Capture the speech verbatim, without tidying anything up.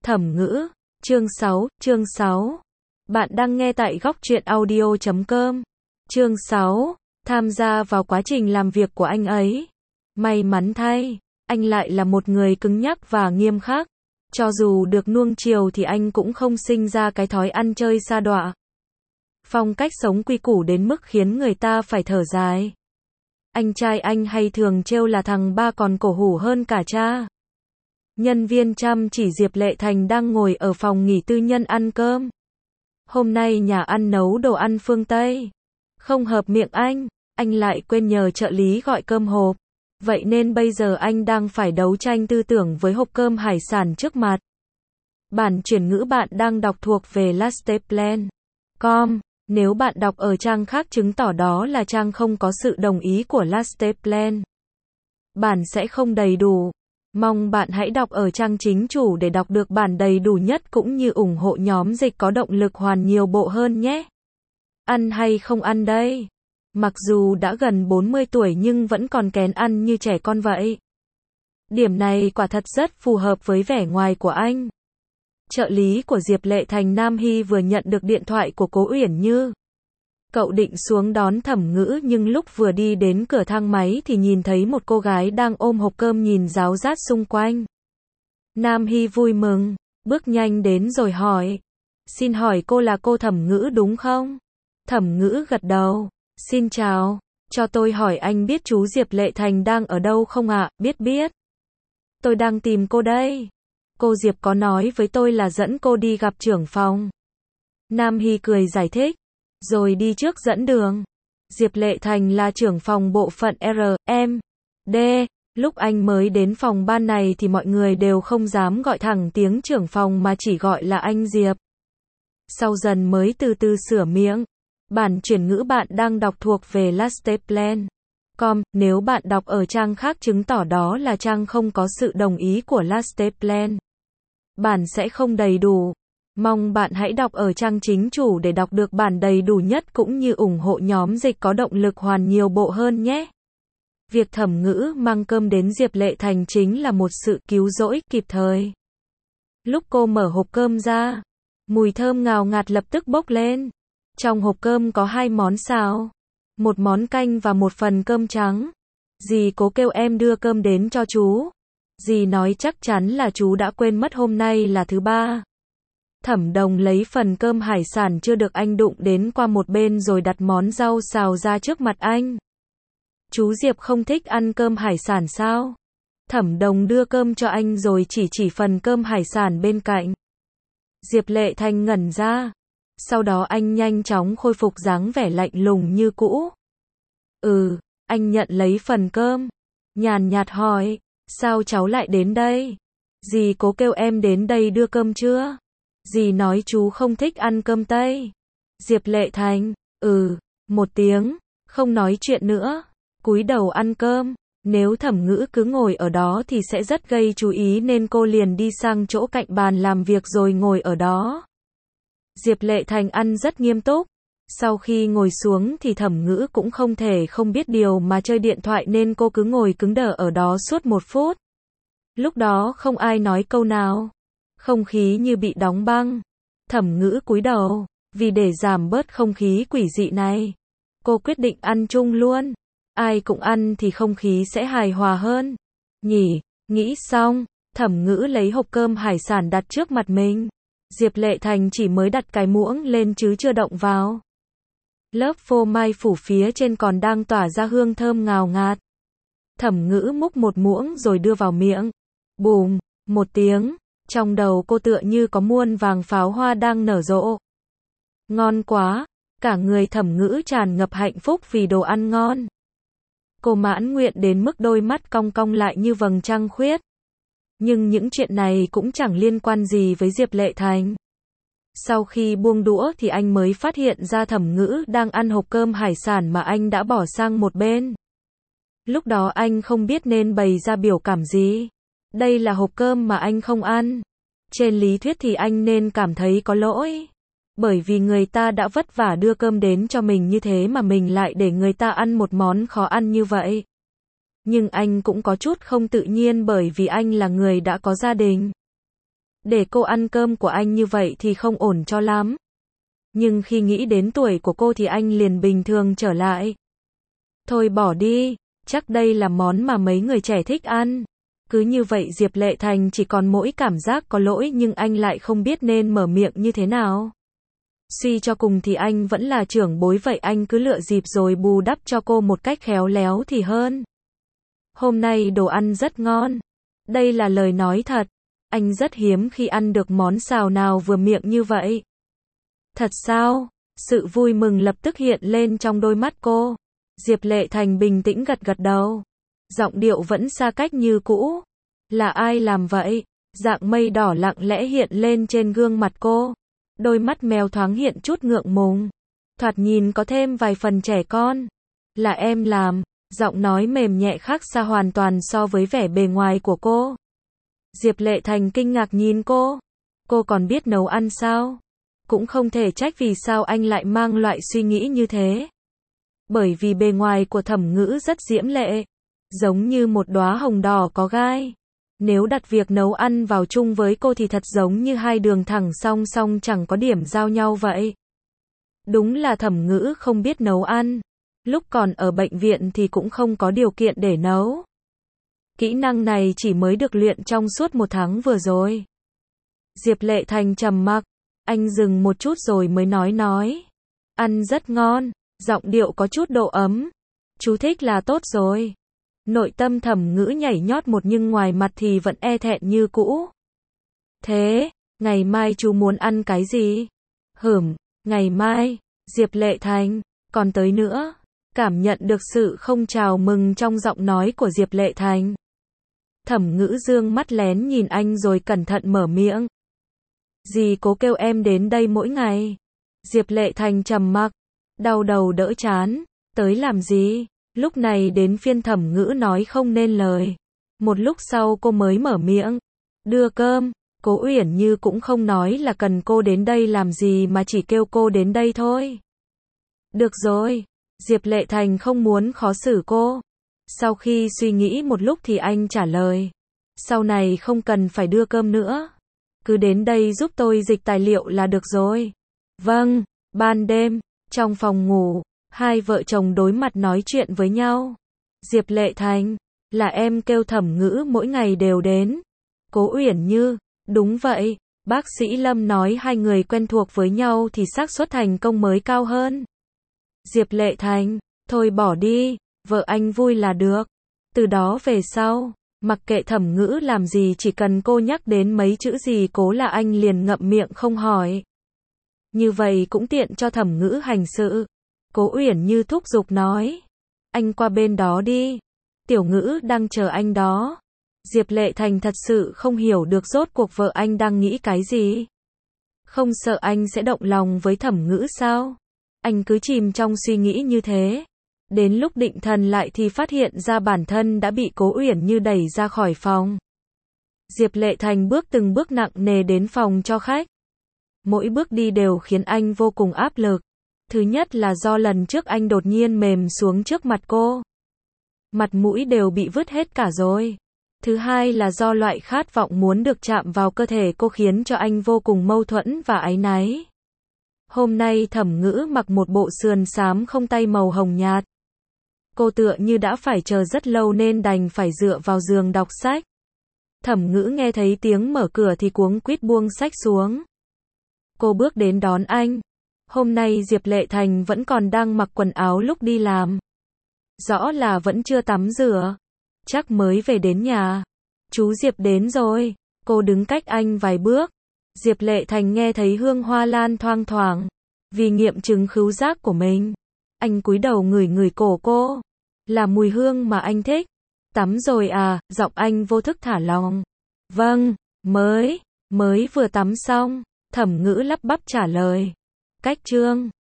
Thẩm ngữ, chương sáu, chương sáu. Bạn đang nghe tại góc truyện audio chấm com. Chương sáu, tham gia vào quá trình làm việc của anh ấy. May mắn thay, anh lại là một người cứng nhắc và nghiêm khắc. Cho dù được nuông chiều thì anh cũng không sinh ra cái thói ăn chơi sa đọa. Phong cách sống quy củ đến mức khiến người ta phải thở dài. Anh trai anh hay thường trêu là thằng ba còn cổ hủ hơn cả cha. Nhân viên chăm chỉ Diệp Lệ Thành đang ngồi ở phòng nghỉ tư nhân ăn cơm. Hôm nay nhà ăn nấu đồ ăn phương Tây. Không hợp miệng anh, anh lại quên nhờ trợ lý gọi cơm hộp. Vậy nên bây giờ anh đang phải đấu tranh tư tưởng với hộp cơm hải sản trước mặt. Bản chuyển ngữ bạn đang đọc thuộc về lasteplan chấm com. Nếu bạn đọc ở trang khác chứng tỏ đó là trang không có sự đồng ý của Lasteplan. Bản sẽ không đầy đủ. Mong bạn hãy đọc ở trang chính chủ để đọc được bản đầy đủ nhất cũng như ủng hộ nhóm dịch có động lực hoàn nhiều bộ hơn nhé. Ăn hay không ăn đây? Mặc dù đã gần bốn mươi tuổi nhưng vẫn còn kén ăn như trẻ con vậy. Điểm này quả thật rất phù hợp với vẻ ngoài của anh. Trợ lý của Diệp Lệ Thành Nam Hy vừa nhận được điện thoại của Cố Uyển Như. Cậu định xuống đón Thẩm Ngữ nhưng lúc vừa đi đến cửa thang máy thì nhìn thấy một cô gái đang ôm hộp cơm nhìn ráo rát xung quanh. Nam Hy vui mừng, bước nhanh đến rồi hỏi. Xin hỏi cô là cô Thẩm Ngữ đúng không? Thẩm Ngữ gật đầu. Xin chào, cho tôi hỏi anh biết chú Diệp Lệ Thành đang ở đâu không ạ? Biết biết. Tôi đang tìm cô đây. Cô Diệp có nói với tôi là dẫn cô đi gặp trưởng phòng. Nam Hy cười giải thích, rồi đi trước dẫn đường. Diệp Lệ Thành là trưởng phòng bộ phận R, M, D. Lúc anh mới đến phòng ban này thì mọi người đều không dám gọi thẳng tiếng trưởng phòng mà chỉ gọi là anh Diệp. Sau dần mới từ từ sửa miệng. Bản chuyển ngữ bạn đang đọc thuộc về lasteplan chấm com. Nếu bạn đọc ở trang khác chứng tỏ đó là trang không có sự đồng ý của Lasteplan. Bản sẽ không đầy đủ. Mong bạn hãy đọc ở trang chính chủ để đọc được bản đầy đủ nhất cũng như ủng hộ nhóm dịch có động lực hoàn nhiều bộ hơn nhé. Việc Thẩm Ngữ mang cơm đến Diệp Lệ Thành chính là một sự cứu rỗi kịp thời. Lúc cô mở hộp cơm ra, mùi thơm ngào ngạt lập tức bốc lên. Trong hộp cơm có hai món xào, một món canh và một phần cơm trắng. Dì Cố kêu em đưa cơm đến cho chú. Dì nói chắc chắn là chú đã quên mất hôm nay là thứ ba. Thẩm Đồng lấy phần cơm hải sản chưa được anh đụng đến qua một bên rồi đặt món rau xào ra trước mặt anh. Chú Diệp không thích ăn cơm hải sản sao? Thẩm Đồng đưa cơm cho anh rồi chỉ chỉ phần cơm hải sản bên cạnh. Diệp Lệ Thành ngẩn ra. Sau đó anh nhanh chóng khôi phục dáng vẻ lạnh lùng như cũ. Ừ, anh nhận lấy phần cơm. Nhàn nhạt hỏi, sao cháu lại đến đây? Dì Cố kêu em đến đây đưa cơm chưa? Dì nói chú không thích ăn cơm Tây. Diệp Lệ Thành, ừ, một tiếng, không nói chuyện nữa, cúi đầu ăn cơm. Nếu Thẩm Ngữ cứ ngồi ở đó thì sẽ rất gây chú ý nên cô liền đi sang chỗ cạnh bàn làm việc rồi ngồi ở đó. Diệp Lệ Thành ăn rất nghiêm túc. Sau khi ngồi xuống thì Thẩm Ngữ cũng không thể không biết điều mà chơi điện thoại nên cô cứ ngồi cứng đờ ở đó suốt một phút. Lúc đó không ai nói câu nào. Không khí như bị đóng băng. Thẩm Ngữ cúi đầu. Vì để giảm bớt không khí quỷ dị này, cô quyết định ăn chung luôn. Ai cũng ăn thì không khí sẽ hài hòa hơn. Nhỉ, nghĩ xong, Thẩm Ngữ lấy hộp cơm hải sản đặt trước mặt mình. Diệp Lệ Thành chỉ mới đặt cái muỗng lên chứ chưa động vào. Lớp phô mai phủ phía trên còn đang tỏa ra hương thơm ngào ngạt. Thẩm Ngữ múc một muỗng rồi đưa vào miệng. Bùm, một tiếng, trong đầu cô tựa như có muôn vàng pháo hoa đang nở rộ. Ngon quá, cả người Thẩm Ngữ tràn ngập hạnh phúc vì đồ ăn ngon. Cô mãn nguyện đến mức đôi mắt cong cong lại như vầng trăng khuyết. Nhưng những chuyện này cũng chẳng liên quan gì với Diệp Lệ Thành. Sau khi buông đũa thì anh mới phát hiện ra Thẩm Ngữ đang ăn hộp cơm hải sản mà anh đã bỏ sang một bên. Lúc đó anh không biết nên bày ra biểu cảm gì. Đây là hộp cơm mà anh không ăn. Trên lý thuyết thì anh nên cảm thấy có lỗi. Bởi vì người ta đã vất vả đưa cơm đến cho mình như thế mà mình lại để người ta ăn một món khó ăn như vậy. Nhưng anh cũng có chút không tự nhiên bởi vì anh là người đã có gia đình. Để cô ăn cơm của anh như vậy thì không ổn cho lắm. Nhưng khi nghĩ đến tuổi của cô thì anh liền bình thường trở lại. Thôi bỏ đi, chắc đây là món mà mấy người trẻ thích ăn. Cứ như vậy Diệp Lệ Thành chỉ còn mỗi cảm giác có lỗi nhưng anh lại không biết nên mở miệng như thế nào. Suy cho cùng thì anh vẫn là trưởng bối vậy anh cứ lựa dịp rồi bù đắp cho cô một cách khéo léo thì hơn. Hôm nay đồ ăn rất ngon. Đây là lời nói thật. Anh rất hiếm khi ăn được món xào nào vừa miệng như vậy. Thật sao? Sự vui mừng lập tức hiện lên trong đôi mắt cô. Diệp Lệ Thành bình tĩnh gật gật đầu. Giọng điệu vẫn xa cách như cũ. Là ai làm vậy? Dạng mây đỏ lặng lẽ hiện lên trên gương mặt cô. Đôi mắt mèo thoáng hiện chút ngượng ngùng. Thoạt nhìn có thêm vài phần trẻ con. Là em làm. Giọng nói mềm nhẹ khác xa hoàn toàn so với vẻ bề ngoài của cô. Diệp Lệ Thành kinh ngạc nhìn cô. Cô còn biết nấu ăn sao? Cũng không thể trách vì sao anh lại mang loại suy nghĩ như thế. Bởi vì bề ngoài của Thẩm Ngữ rất diễm lệ. Giống như một đóa hồng đỏ có gai. Nếu đặt việc nấu ăn vào chung với cô thì thật giống như hai đường thẳng song song chẳng có điểm giao nhau vậy. Đúng là Thẩm Ngữ không biết nấu ăn. Lúc còn ở bệnh viện thì cũng không có điều kiện để nấu. Kỹ năng này chỉ mới được luyện trong suốt một tháng vừa rồi. Diệp Lệ Thành trầm mặc. Anh dừng một chút rồi mới nói nói. Ăn rất ngon, giọng điệu có chút độ ấm. Chú thích là tốt rồi. Nội tâm Thẩm Ngữ nhảy nhót một nhưng ngoài mặt thì vẫn e thẹn như cũ. Thế, ngày mai chú muốn ăn cái gì? Hửm, ngày mai, Diệp Lệ Thành, còn tới nữa. Cảm nhận được sự không chào mừng trong giọng nói của Diệp Lệ Thành. Thẩm Ngữ dương mắt lén nhìn anh rồi cẩn thận mở miệng. Dì cố kêu em đến đây mỗi ngày. Diệp Lệ Thành trầm mặc, đau đầu đỡ chán. Tới làm gì? Lúc này đến phiên Thẩm Ngữ nói không nên lời. Một lúc sau cô mới mở miệng. Đưa cơm. Cố Uyển Như cũng không nói là cần cô đến đây làm gì mà chỉ kêu cô đến đây thôi. Được rồi. Diệp Lệ Thành không muốn khó xử cô. Sau khi suy nghĩ một lúc thì anh trả lời. Sau này không cần phải đưa cơm nữa. Cứ đến đây giúp tôi dịch tài liệu là được rồi. Vâng. Ban đêm, trong phòng ngủ, hai vợ chồng đối mặt nói chuyện với nhau. Diệp Lệ Thành, là em kêu Thẩm Ngữ mỗi ngày đều đến. Cố Uyển Như, đúng vậy. Bác sĩ Lâm nói hai người quen thuộc với nhau thì xác suất thành công mới cao hơn. Diệp Lệ Thành, thôi bỏ đi, vợ anh vui là được. Từ đó về sau, mặc kệ Thẩm Ngữ làm gì chỉ cần cô nhắc đến mấy chữ gì cố là anh liền ngậm miệng không hỏi. Như vậy cũng tiện cho Thẩm Ngữ hành sự. Cố Uyển Như thúc giục nói. Anh qua bên đó đi. Tiểu Ngữ đang chờ anh đó. Diệp Lệ Thành thật sự không hiểu được rốt cuộc vợ anh đang nghĩ cái gì. Không sợ anh sẽ động lòng với Thẩm Ngữ sao? Anh cứ chìm trong suy nghĩ như thế. Đến lúc định thần lại thì phát hiện ra bản thân đã bị Cố Uyển Như đẩy ra khỏi phòng. Diệp Lệ Thành bước từng bước nặng nề đến phòng cho khách. Mỗi bước đi đều khiến anh vô cùng áp lực. Thứ nhất là do lần trước anh đột nhiên mềm xuống trước mặt cô. Mặt mũi đều bị vứt hết cả rồi. Thứ hai là do loại khát vọng muốn được chạm vào cơ thể cô khiến cho anh vô cùng mâu thuẫn và áy náy. Hôm nay Thẩm Ngữ mặc một bộ sườn xám không tay màu hồng nhạt. Cô tựa như đã phải chờ rất lâu nên đành phải dựa vào giường đọc sách. Thẩm Ngữ nghe thấy tiếng mở cửa thì cuống quýt buông sách xuống. Cô bước đến đón anh. Hôm nay Diệp Lệ Thành vẫn còn đang mặc quần áo lúc đi làm. Rõ là vẫn chưa tắm rửa. Chắc mới về đến nhà. Chú Diệp đến rồi. Cô đứng cách anh vài bước. Diệp Lệ Thành nghe thấy hương hoa lan thoang thoảng. Vì nghiệm chứng khứu giác của mình, anh cúi đầu ngửi ngửi cổ cô. Là mùi hương mà anh thích. Tắm rồi à? Giọng anh vô thức thả lỏng. Vâng, mới, mới vừa tắm xong. Thẩm Ngữ lắp bắp trả lời. Cách trương.